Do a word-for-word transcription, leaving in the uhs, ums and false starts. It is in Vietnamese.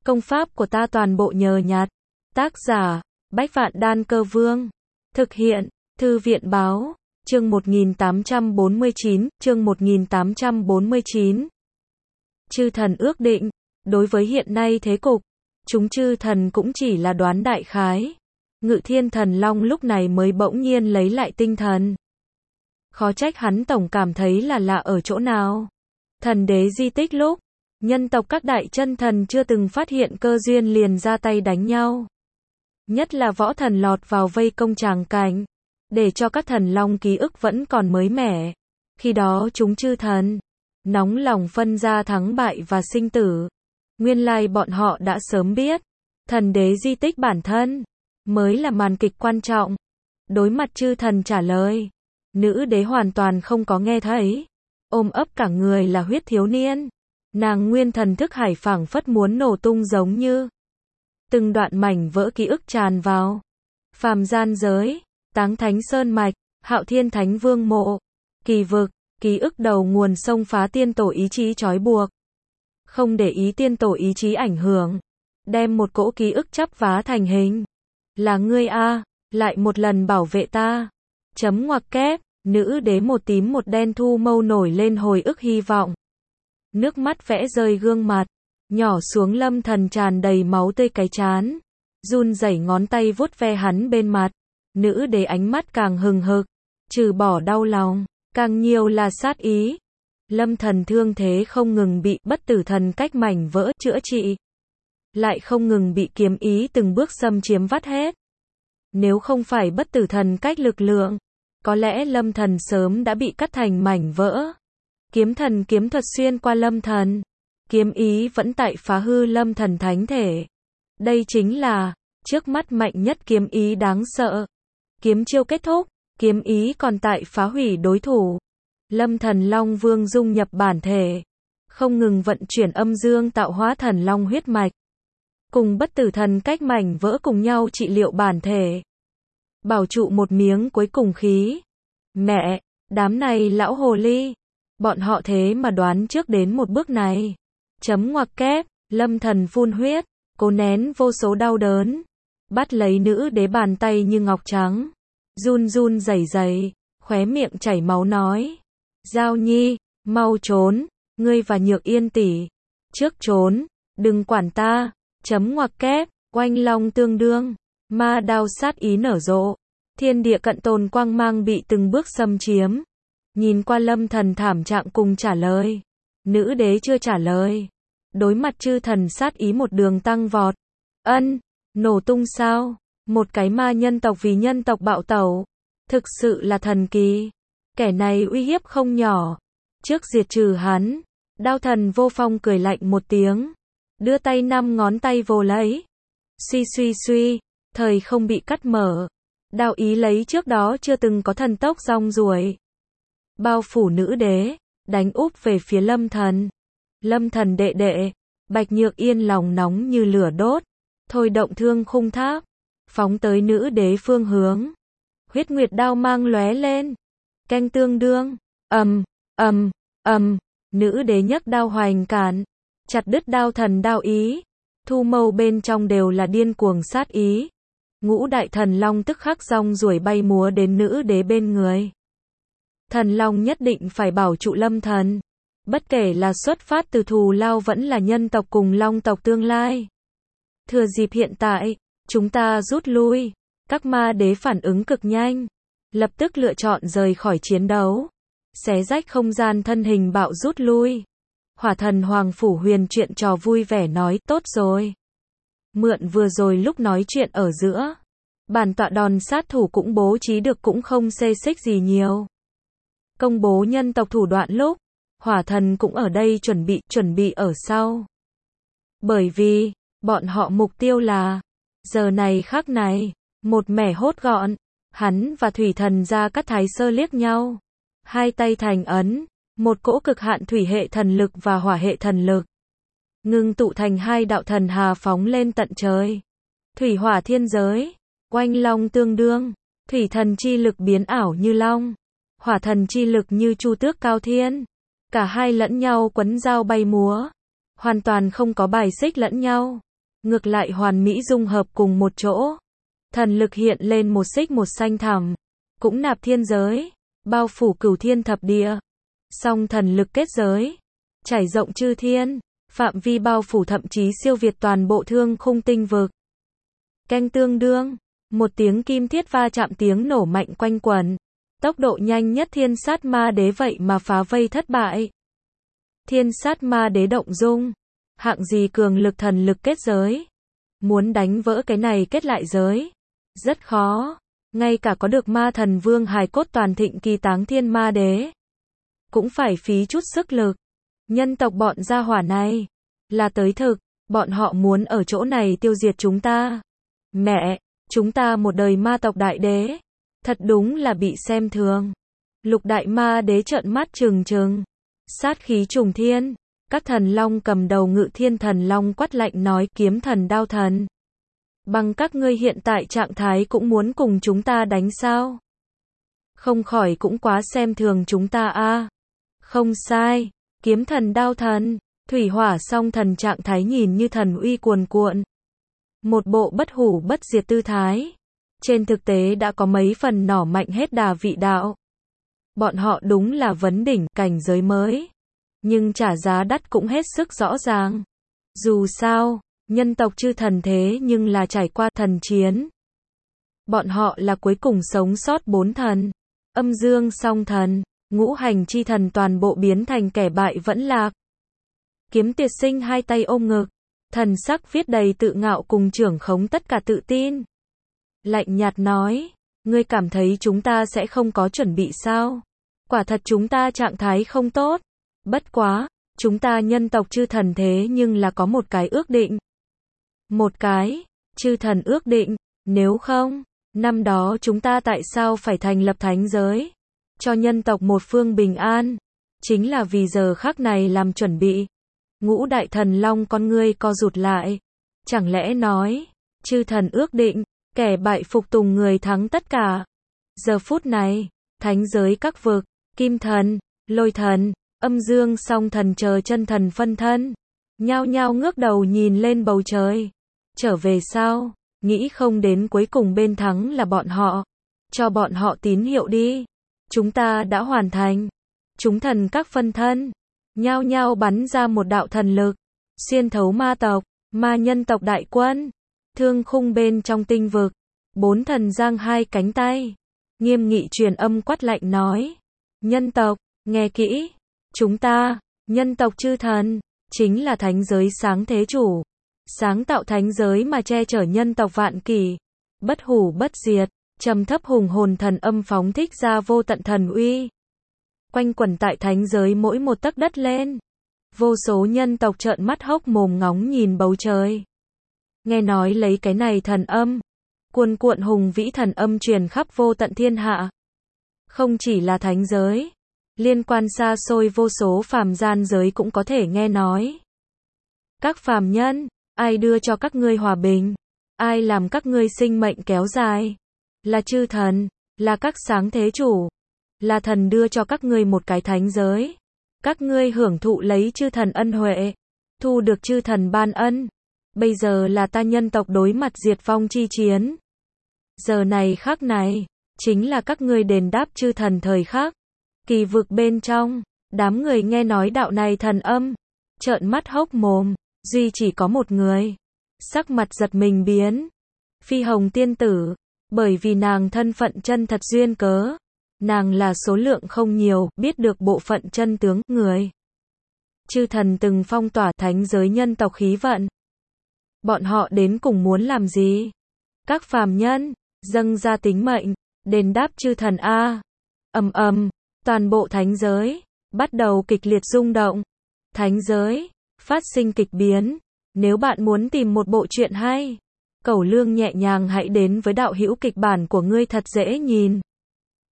Công pháp của ta toàn bộ nhờ nhặt. Tác giả, Bách Vạn Đan Cơ Vương. Thực hiện, Thư viện Báo. Chương một nghìn tám trăm bốn mươi chín, chương một nghìn tám trăm bốn mươi chín. Chư thần ước định, đối với hiện nay thế cục, chúng chư thần cũng chỉ là đoán đại khái. Ngự Thiên Thần Long lúc này mới bỗng nhiên lấy lại tinh thần. Khó trách hắn tổng cảm thấy là lạ ở chỗ nào. Thần đế di tích lúc, nhân tộc các đại chân thần chưa từng phát hiện cơ duyên liền ra tay đánh nhau. Nhất là võ thần lọt vào vây công tràng cảnh, để cho các thần long ký ức vẫn còn mới mẻ. Khi đó chúng chư thần, nóng lòng phân ra thắng bại và sinh tử. Nguyên lai bọn họ đã sớm biết, thần đế di tích bản thân, mới là màn kịch quan trọng. Đối mặt chư thần trả lời, nữ đế hoàn toàn không có nghe thấy. Ôm ấp cả người là huyết thiếu niên. Nàng nguyên thần thức hải phảng phất muốn nổ tung giống như từng đoạn mảnh vỡ ký ức tràn vào phàm gian giới, Táng Thánh Sơn Mạch, Hạo Thiên Thánh Vương mộ, kỳ vực, ký ức đầu nguồn xông phá tiên tổ ý chí trói buộc. Không để ý tiên tổ ý chí ảnh hưởng, đem một cỗ ký ức chắp vá thành hình. Là ngươi a, lại một lần bảo vệ ta. Chấm ngoặc kép, nữ đế một tím một đen thu mâu nổi lên hồi ức hy vọng. Nước mắt vẽ rơi gương mặt, nhỏ xuống Lâm Thần tràn đầy máu tươi cái chán, run rẩy ngón tay vuốt ve hắn bên mặt. Nữ đế ánh mắt càng hừng hực, trừ bỏ đau lòng, càng nhiều là sát ý. Lâm Thần thương thế không ngừng bị bất tử thần cách mảnh vỡ chữa trị, lại không ngừng bị kiếm ý từng bước xâm chiếm vắt hết. Nếu không phải bất tử thần cách lực lượng, có lẽ Lâm Thần sớm đã bị cắt thành mảnh vỡ. Kiếm thần kiếm thuật xuyên qua Lâm Thần, kiếm ý vẫn tại phá hư Lâm Thần thánh thể. Đây chính là trước mắt mạnh nhất kiếm ý đáng sợ. Kiếm chiêu kết thúc, kiếm ý còn tại phá hủy đối thủ. Lâm Thần Long Vương dung nhập bản thể, không ngừng vận chuyển âm dương tạo hóa thần long huyết mạch, cùng bất tử thần cách mảnh vỡ cùng nhau trị liệu bản thể, bảo trụ một miếng cuối cùng khí. Mẹ, đám này lão hồ ly, bọn họ thế mà đoán trước đến một bước này. Chấm ngoặc kép, Lâm Thần phun huyết, cố nén vô số đau đớn, bắt lấy nữ đế bàn tay như ngọc trắng, run run rẩy rẩy, khóe miệng chảy máu nói: Giao Nhi, mau trốn, ngươi và Nhược Yên tỷ, trước trốn, đừng quản ta. Chấm ngoặc kép, oanh long tương đương, ma đao sát ý nở rộ, thiên địa cận tồn quang mang bị từng bước xâm chiếm. Nhìn qua Lâm Thần thảm trạng cùng trả lời, nữ đế chưa trả lời. Đối mặt chư thần sát ý một đường tăng vọt. Ân, nổ tung sao? Một cái ma nhân tộc vì nhân tộc bạo tẩu, thực sự là thần kỳ. Kẻ này uy hiếp không nhỏ. Trước diệt trừ hắn, Đao Thần Vô Phong cười lạnh một tiếng, đưa tay năm ngón tay vồ lấy. Suy suy suy, thời không bị cắt mở. Đao ý lấy trước đó chưa từng có thần tốc rong ruổi, bao phủ nữ đế, đánh úp về phía Lâm Thần. Lâm Thần đệ đệ, Bạch Nhược Yên lòng nóng như lửa đốt, thôi động thương khung tháp, phóng tới nữ đế phương hướng. Huyết nguyệt đao mang lóe lên, canh tương đương, ầm, ầm, ầm, nữ đế nhấc đao hoành cản, chặt đứt Đao Thần đao ý, thu mâu bên trong đều là điên cuồng sát ý. Ngũ đại thần long tức khắc rong ruổi bay múa đến nữ đế bên người. Thần long nhất định phải bảo trụ Lâm Thần, bất kể là xuất phát từ thù lao vẫn là nhân tộc cùng long tộc tương lai. Thừa dịp hiện tại, chúng ta rút lui. Các ma đế phản ứng cực nhanh, lập tức lựa chọn rời khỏi chiến đấu, xé rách không gian thân hình bạo rút lui. Hỏa thần Hoàng Phủ Huyền chuyện trò vui vẻ nói: tốt rồi, mượn vừa rồi lúc nói chuyện ở giữa, bản tọa đòn sát thủ cũng bố trí được, cũng không xê xích gì nhiều. Công bố nhân tộc thủ đoạn lúc, hỏa thần cũng ở đây chuẩn bị, chuẩn bị ở sau. Bởi vì, bọn họ mục tiêu là, giờ này khắc này, một mẻ hốt gọn. Hắn và thủy thần Gia Cát Thái Sơ liếc nhau, hai tay thành ấn, một cỗ cực hạn thủy hệ thần lực và hỏa hệ thần lực ngưng tụ thành hai đạo thần hà phóng lên tận trời. Thủy hỏa thiên giới, oanh long tương đương, thủy thần chi lực biến ảo như long, hỏa thần chi lực như chu tước cao thiên. Cả hai lẫn nhau quấn dao bay múa, hoàn toàn không có bài xích lẫn nhau. ngược lại hoàn mỹ dung hợp cùng một chỗ. Thần lực hiện lên một xích một xanh thẳm, cũng nạp thiên giới, bao phủ cửu thiên thập địa. Song thần lực kết giới, trải rộng chư thiên, phạm vi bao phủ thậm chí siêu việt toàn bộ thương khung tinh vực. Canh tương đương, một tiếng kim thiết va chạm tiếng nổ mạnh quanh quẩn. Tốc độ nhanh nhất thiên sát ma đế vậy mà phá vây thất bại. Thiên sát ma đế động dung. Hạng gì cường lực thần lực kết giới. Muốn đánh vỡ cái này kết lại giới. Rất khó. Ngay cả có được ma thần vương hài cốt toàn thịnh kỳ táng thiên ma đế. Cũng phải phí chút sức lực. Nhân tộc bọn gia hỏa này. Là tới thực. Bọn họ muốn ở chỗ này tiêu diệt chúng ta. Mẹ, chúng ta một đời ma tộc đại đế. Thật đúng là bị xem thường. Lục đại ma đế trợn mắt trừng trừng. Sát khí trùng thiên. Các thần long cầm đầu ngự thiên thần long quát lạnh nói kiếm thần đao thần. Bằng các ngươi hiện tại trạng thái cũng muốn cùng chúng ta đánh sao? Không khỏi cũng quá xem thường chúng ta a. À. Không sai. Kiếm thần đao thần. Thủy hỏa song thần trạng thái nhìn như thần uy cuồn cuộn. Một bộ bất hủ bất diệt tư thái. Trên thực tế đã có mấy phần nỏ mạnh hết đà vị đạo. Bọn họ đúng là vấn đỉnh cảnh giới mới. Nhưng trả giá đắt cũng hết sức rõ ràng. Dù sao, nhân tộc chư thần thế nhưng là trải qua thần chiến. Bọn họ là cuối cùng sống sót bốn thần. Âm dương song thần, ngũ hành chi thần toàn bộ biến thành kẻ bại vẫn lạc. Kiếm Tiệt Sinh hai tay ôm ngực. Thần sắc viết đầy tự ngạo cùng trưởng khống tất cả tự tin. Lạnh nhạt nói, ngươi cảm thấy chúng ta sẽ không có chuẩn bị sao? Quả thật chúng ta trạng thái không tốt. Bất quá, chúng ta nhân tộc chư thần thế nhưng là có một cái ước định. Một cái, chư thần ước định, nếu không, năm đó chúng ta tại sao phải thành lập thánh giới? Cho nhân tộc một phương bình an. Chính là vì giờ khắc này làm chuẩn bị. Ngũ đại thần long con ngươi co rụt lại. Chẳng lẽ nói, chư thần ước định, kẻ bại phục tùng người thắng tất cả. Giờ phút này, thánh giới các vực, kim thần, lôi thần, âm dương song thần chờ chân thần phân thân. Nhao nhao ngước đầu nhìn lên bầu trời. Trở về sao? Nghĩ không đến cuối cùng bên thắng là bọn họ. Cho bọn họ tín hiệu đi. Chúng ta đã hoàn thành. Chúng thần các phân thân. Nhao nhao bắn ra một đạo thần lực. Xuyên thấu ma tộc, ma nhân tộc đại quân. Thương khung bên trong tinh vực. Bốn thần giang hai cánh tay. Nghiêm nghị truyền âm quát lạnh nói. Nhân tộc, nghe kỹ. Chúng ta, nhân tộc chư thần, chính là thánh giới sáng thế chủ. Sáng tạo thánh giới mà che chở nhân tộc vạn kỷ. Bất hủ bất diệt, trầm thấp hùng hồn thần âm phóng thích ra vô tận thần uy. Quanh quẩn tại thánh giới mỗi một tấc đất lên. Vô số nhân tộc trợn mắt hốc mồm ngóng nhìn bầu trời. Nghe nói lấy cái này thần âm. Cuồn cuộn hùng vĩ thần âm truyền khắp vô tận thiên hạ. Không chỉ là thánh giới. Liên quan xa xôi vô số phàm gian giới cũng có thể nghe nói. Các phàm nhân, ai đưa cho các ngươi hòa bình? Ai làm các ngươi sinh mệnh kéo dài? Là chư thần, là các sáng thế chủ. Là thần đưa cho các ngươi một cái thánh giới. Các ngươi hưởng thụ lấy chư thần ân huệ. Thu được chư thần ban ân. Bây giờ là ta nhân tộc đối mặt diệt vong chi chiến. Giờ này khắc này, chính là các ngươi đền đáp chư thần thời khắc. Kỳ vực bên trong, đám người nghe nói đạo này thần âm, trợn mắt hốc mồm, duy chỉ có một người. Sắc mặt giật mình biến. Phi Hồng tiên tử, bởi vì nàng thân phận chân thật duyên cớ. Nàng là số lượng không nhiều, biết được bộ phận chân tướng, người. Chư thần từng phong tỏa thánh giới nhân tộc khí vận. Bọn họ đến cùng muốn làm gì? Các phàm nhân, dâng ra tính mệnh, đền đáp chư thần A. Ầm ầm, toàn bộ thánh giới, bắt đầu kịch liệt rung động. Thánh giới, phát sinh kịch biến. Nếu bạn muốn tìm một bộ truyện hay, Cẩu Lương nhẹ nhàng hãy đến với đạo hữu kịch bản của ngươi thật dễ nhìn.